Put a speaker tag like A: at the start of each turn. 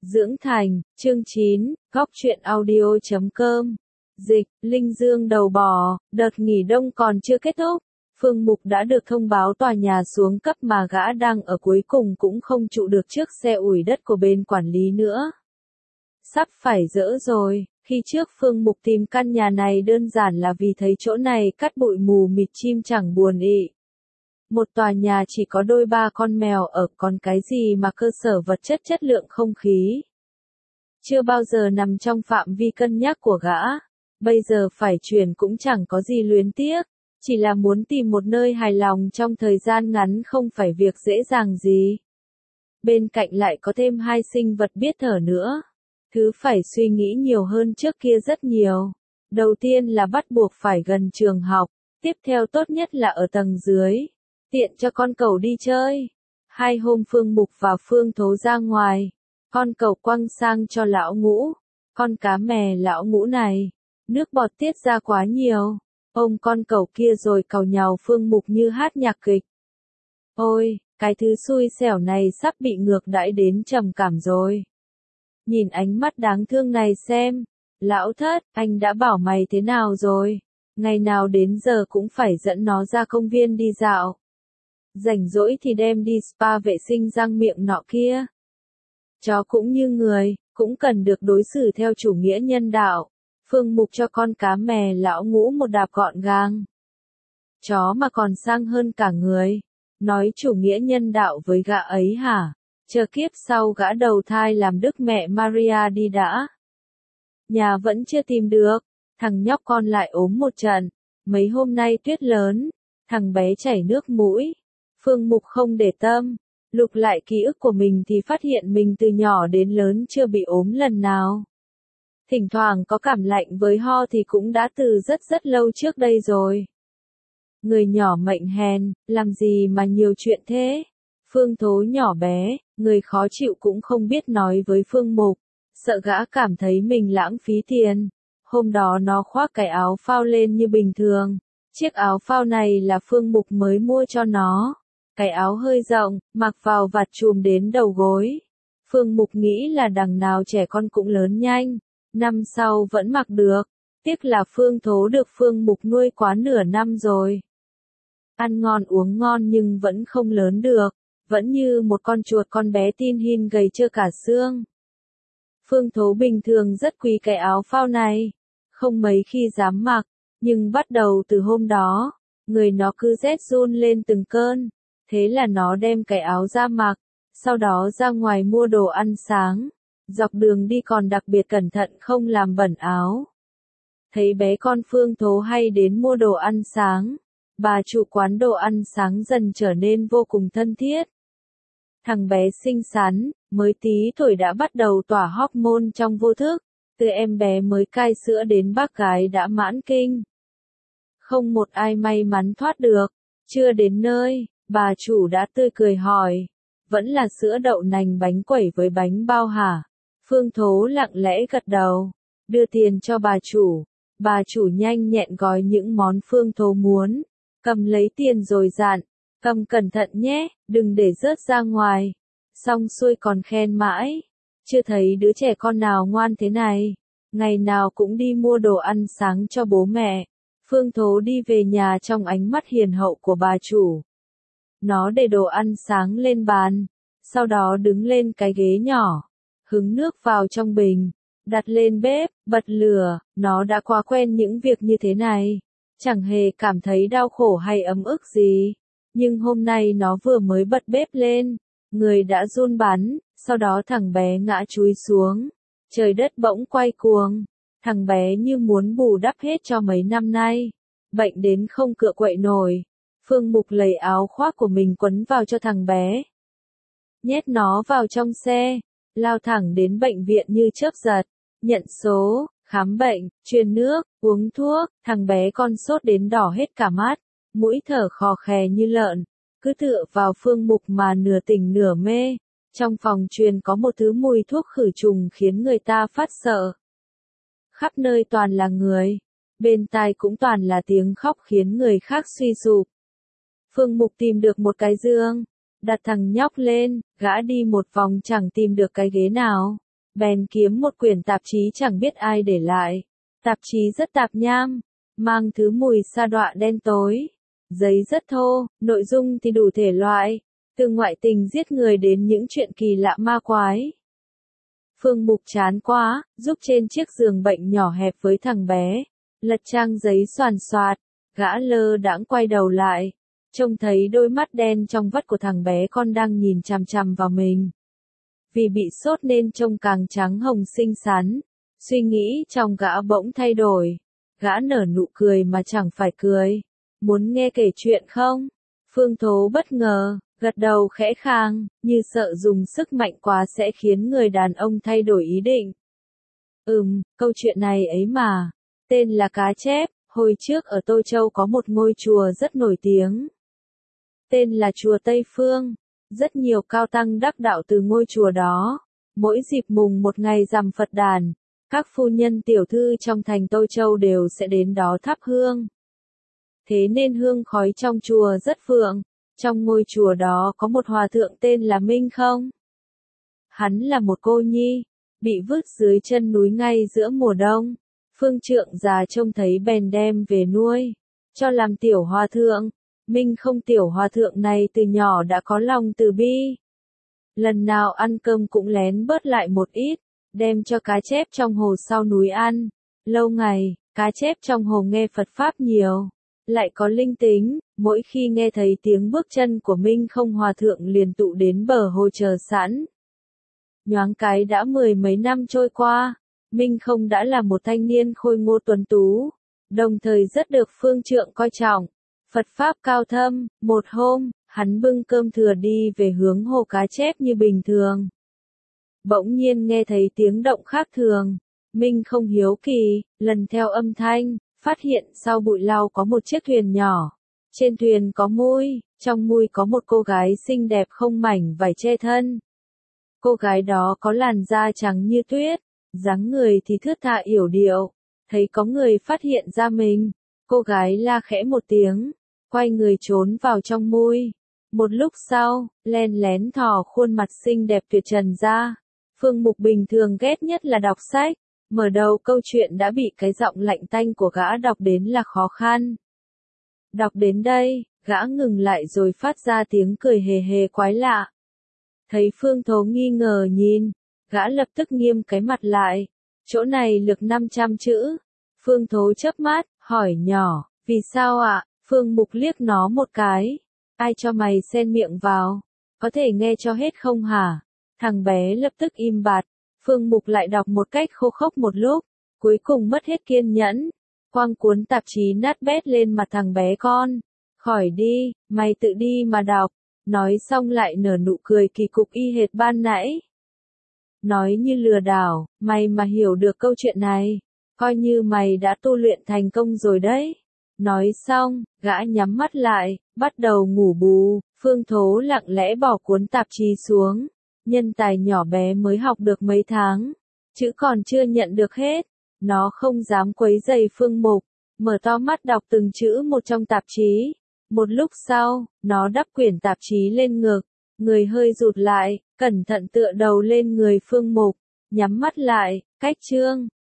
A: Dưỡng Thành, chương 9, góc truyện audio.com. Dịch, Linh Dương đầu bò, đợt nghỉ đông còn chưa kết thúc. Phương Mục đã được thông báo tòa nhà xuống cấp mà gã đang ở cuối cùng cũng không trụ được trước xe ủi đất của bên quản lý nữa. Sắp phải dỡ rồi, khi trước Phương Mục tìm căn nhà này đơn giản là vì thấy chỗ này cắt bụi mù mịt chim chẳng buồn ị. Một tòa nhà chỉ có đôi ba con mèo ở, còn cái gì mà cơ sở vật chất chất lượng không khí. Chưa bao giờ nằm trong phạm vi cân nhắc của gã. Bây giờ phải chuyển cũng chẳng có gì luyến tiếc. Chỉ là muốn tìm một nơi hài lòng trong thời gian ngắn không phải việc dễ dàng gì. Bên cạnh lại có thêm hai sinh vật biết thở nữa. Thứ phải suy nghĩ nhiều hơn trước kia rất nhiều. Đầu tiên là bắt buộc phải gần trường học. Tiếp theo tốt nhất là ở tầng dưới. Tiện cho con cẩu đi chơi. Hai hôm Phương Mục và Phương Thố ra ngoài. Con cẩu quăng sang cho lão Ngũ. Con cá mè lão Ngũ này. Nước bọt tiết ra quá nhiều. Ôm con cẩu kia rồi càu nhàu Phương Mục như hát nhạc kịch. Ôi, cái thứ xui xẻo này sắp bị ngược đãi đến trầm cảm rồi. Nhìn ánh mắt đáng thương này xem. Lão Thất, anh đã bảo mày thế nào rồi? Ngày nào đến giờ cũng phải dẫn nó ra công viên đi dạo. Rảnh rỗi thì đem đi spa vệ sinh răng miệng nọ kia. Chó cũng như người, cũng cần được đối xử theo chủ nghĩa nhân đạo. Phương Mục cho con cá mè lão Ngũ một đạp gọn gàng. Chó mà còn sang hơn cả người. Nói chủ nghĩa nhân đạo với gã ấy hả? Chờ kiếp sau gã đầu thai làm Đức Mẹ Maria đi đã. Nhà vẫn chưa tìm được. Thằng nhóc con lại ốm một trận. Mấy hôm nay tuyết lớn. Thằng bé chảy nước mũi. Phương Mục không để tâm. Lục lại ký ức của mình thì phát hiện mình từ nhỏ đến lớn chưa bị ốm lần nào. Thỉnh thoảng có cảm lạnh với ho thì cũng đã từ rất lâu trước đây rồi. Người nhỏ mệnh hèn, làm gì mà nhiều chuyện thế? Phương Thố nhỏ bé, người khó chịu cũng không biết nói với Phương Mục, sợ gã cảm thấy mình lãng phí tiền. Hôm đó nó khoác cái áo phao lên như bình thường. Chiếc áo phao này là Phương Mục mới mua cho nó. Cái áo hơi rộng, mặc vào vạt chùm đến đầu gối. Phương Mục nghĩ là đằng nào trẻ con cũng lớn nhanh. Năm sau vẫn mặc được. Tiếc là Phương Thố được Phương Mục nuôi quá nửa năm rồi. Ăn ngon uống ngon nhưng vẫn không lớn được. Vẫn như một con chuột con bé tin hin gầy trơ cả xương. Phương Thố bình thường rất quý cái áo phao này. Không mấy khi dám mặc. Nhưng bắt đầu từ hôm đó, người nó cứ rét run lên từng cơn. Thế là nó đem cái áo ra mặc. Sau đó ra ngoài mua đồ ăn sáng. Dọc đường đi còn đặc biệt cẩn thận không làm bẩn áo. Thấy bé con Phương Thố hay đến mua đồ ăn sáng. Bà chủ quán đồ ăn sáng dần trở nên vô cùng thân thiết. Thằng bé xinh xắn, mới tí tuổi đã bắt đầu tỏa hormone trong vô thức. Từ em bé mới cai sữa đến bác gái đã mãn kinh. Không một ai may mắn thoát được. Chưa đến nơi, bà chủ đã tươi cười hỏi. Vẫn là sữa đậu nành bánh quẩy với bánh bao hả? Phương Thố lặng lẽ gật đầu. Đưa tiền cho bà chủ. Bà chủ nhanh nhẹn gói những món Phương Thố muốn. Cầm lấy tiền rồi dặn. Cầm cẩn thận nhé, đừng để rớt ra ngoài. Xong xuôi còn khen mãi. Chưa thấy đứa trẻ con nào ngoan thế này. Ngày nào cũng đi mua đồ ăn sáng cho bố mẹ. Phương Thố đi về nhà trong ánh mắt hiền hậu của bà chủ. Nó để đồ ăn sáng lên bàn. Sau đó đứng lên cái ghế nhỏ. Hứng nước vào trong bình. Đặt lên bếp, bật lửa. Nó đã quá quen những việc như thế này. Chẳng hề cảm thấy đau khổ hay ấm ức gì. Nhưng hôm nay nó vừa mới bật bếp lên. Người đã run bắn. Sau đó thằng bé ngã chúi xuống. Trời đất bỗng quay cuồng. Thằng bé như muốn bù đắp hết cho mấy năm nay. Bệnh đến không cựa quậy nổi. Phương Mục lấy áo khoác của mình quấn vào cho thằng bé. Nhét nó vào trong xe. Lao thẳng đến bệnh viện như chớp giật. Nhận số, khám bệnh, truyền nước, uống thuốc. Thằng bé con sốt đến đỏ hết cả mắt. Mũi thở khò khè như lợn. Cứ tựa vào Phương Mục mà nửa tỉnh nửa mê. Trong phòng truyền có một thứ mùi thuốc khử trùng khiến người ta phát sợ. Khắp nơi toàn là người. Bên tai cũng toàn là tiếng khóc khiến người khác suy sụp. Phương Mục tìm được một cái giường. Đặt thằng nhóc lên, gã đi một vòng chẳng tìm được cái ghế nào. bèn kiếm một quyển tạp chí chẳng biết ai để lại. Tạp chí rất tạp nham, mang thứ mùi sa đọa đen tối. Giấy rất thô, nội dung thì đủ thể loại, từ ngoại tình giết người đến những chuyện kỳ lạ ma quái. Phương Mục chán quá, giúp trên chiếc giường bệnh nhỏ hẹp với thằng bé, lật trang giấy xoàn xoạt, gã lơ đãng quay đầu lại, trông thấy đôi mắt đen trong vắt của thằng bé con đang nhìn chằm chằm vào mình. Vì bị sốt nên trông càng trắng hồng xinh xắn, suy nghĩ trong gã bỗng thay đổi, gã nở nụ cười mà chẳng phải cười. Muốn nghe kể chuyện không? Phương Thố bất ngờ, gật đầu khẽ khàng, như sợ dùng sức mạnh quá sẽ khiến người đàn ông thay đổi ý định. Câu chuyện này ấy mà, tên là Cá Chép, hồi trước ở Tô Châu có một ngôi chùa rất nổi tiếng. Tên là chùa Tây Phương, rất nhiều cao tăng đắc đạo từ ngôi chùa đó. Mỗi dịp mùng một ngày rằm Phật đàn, các phu nhân tiểu thư trong thành Tô Châu đều sẽ đến đó thắp hương. Thế nên hương khói trong chùa rất vượng. Trong ngôi chùa đó có một hòa thượng tên là Minh Không. Hắn là một cô nhi, bị vứt dưới chân núi ngay giữa mùa đông. Phương trượng già trông thấy bèn đem về nuôi, cho làm tiểu hòa thượng. Minh Không tiểu hòa thượng này từ nhỏ đã có lòng từ bi. Lần nào ăn cơm cũng lén bớt lại một ít, đem cho cá chép trong hồ sau núi ăn. Lâu ngày, cá chép trong hồ nghe Phật Pháp nhiều, lại có linh tính, mỗi khi nghe thấy tiếng bước chân của Minh Không hòa thượng liền tụ đến bờ hồ chờ sẵn. Nhoáng cái đã 10 mấy năm trôi qua, Minh Không đã là một thanh niên khôi ngô tuấn tú, đồng thời rất được phương trượng coi trọng. Phật Pháp cao thâm, một hôm, hắn bưng cơm thừa đi về hướng hồ cá chép như bình thường. Bỗng nhiên nghe thấy tiếng động khác thường, Minh Không hiếu kỳ, lần theo âm thanh, phát hiện sau bụi lau có một chiếc thuyền nhỏ. Trên thuyền có mui, trong mui có một cô gái xinh đẹp không mảnh vải che thân. Cô gái đó có làn da trắng như tuyết, dáng người thì thướt tha yểu điệu. Thấy có người phát hiện ra mình, cô gái la khẽ một tiếng, quay người trốn vào trong mui. Một lúc sau, len lén thò khuôn mặt xinh đẹp tuyệt trần ra. Phương Mục bình thường ghét nhất là đọc sách, mở đầu câu chuyện đã bị cái giọng lạnh tanh của gã đọc đến là khó khăn. Đọc đến đây, gã ngừng lại rồi phát ra tiếng cười hề hề quái lạ. Thấy Phương Thố nghi ngờ nhìn, gã lập tức nghiêm cái mặt lại. Chỗ này lược 500 chữ. Phương Thố chớp mắt, hỏi nhỏ, vì sao ạ? Phương Mục liếc nó một cái. Ai cho mày xen miệng vào? Có thể nghe cho hết không hả? Thằng bé lập tức im bặt. Phương Mục lại đọc một cách khô khốc một lúc, cuối cùng mất hết kiên nhẫn. Quăng cuốn tạp chí nát bét lên mặt thằng bé con. Khỏi đi, mày tự đi mà đọc. Nói xong lại nở nụ cười kỳ cục y hệt ban nãy. Nói như lừa đảo, mày mà hiểu được câu chuyện này, coi như mày đã tu luyện thành công rồi đấy. Nói xong, gã nhắm mắt lại, bắt đầu ngủ bù. Phương Thố lặng lẽ bỏ cuốn tạp chí xuống. Nhân tài nhỏ bé mới học được mấy tháng, chữ còn chưa nhận được hết. Nó không dám quấy rầy Phương Mục, mở to mắt đọc từng chữ một trong tạp chí. Một lúc sau, nó đắp quyển tạp chí lên ngực, người hơi rụt lại, cẩn thận tựa đầu lên người Phương Mục, nhắm mắt lại, cách chương.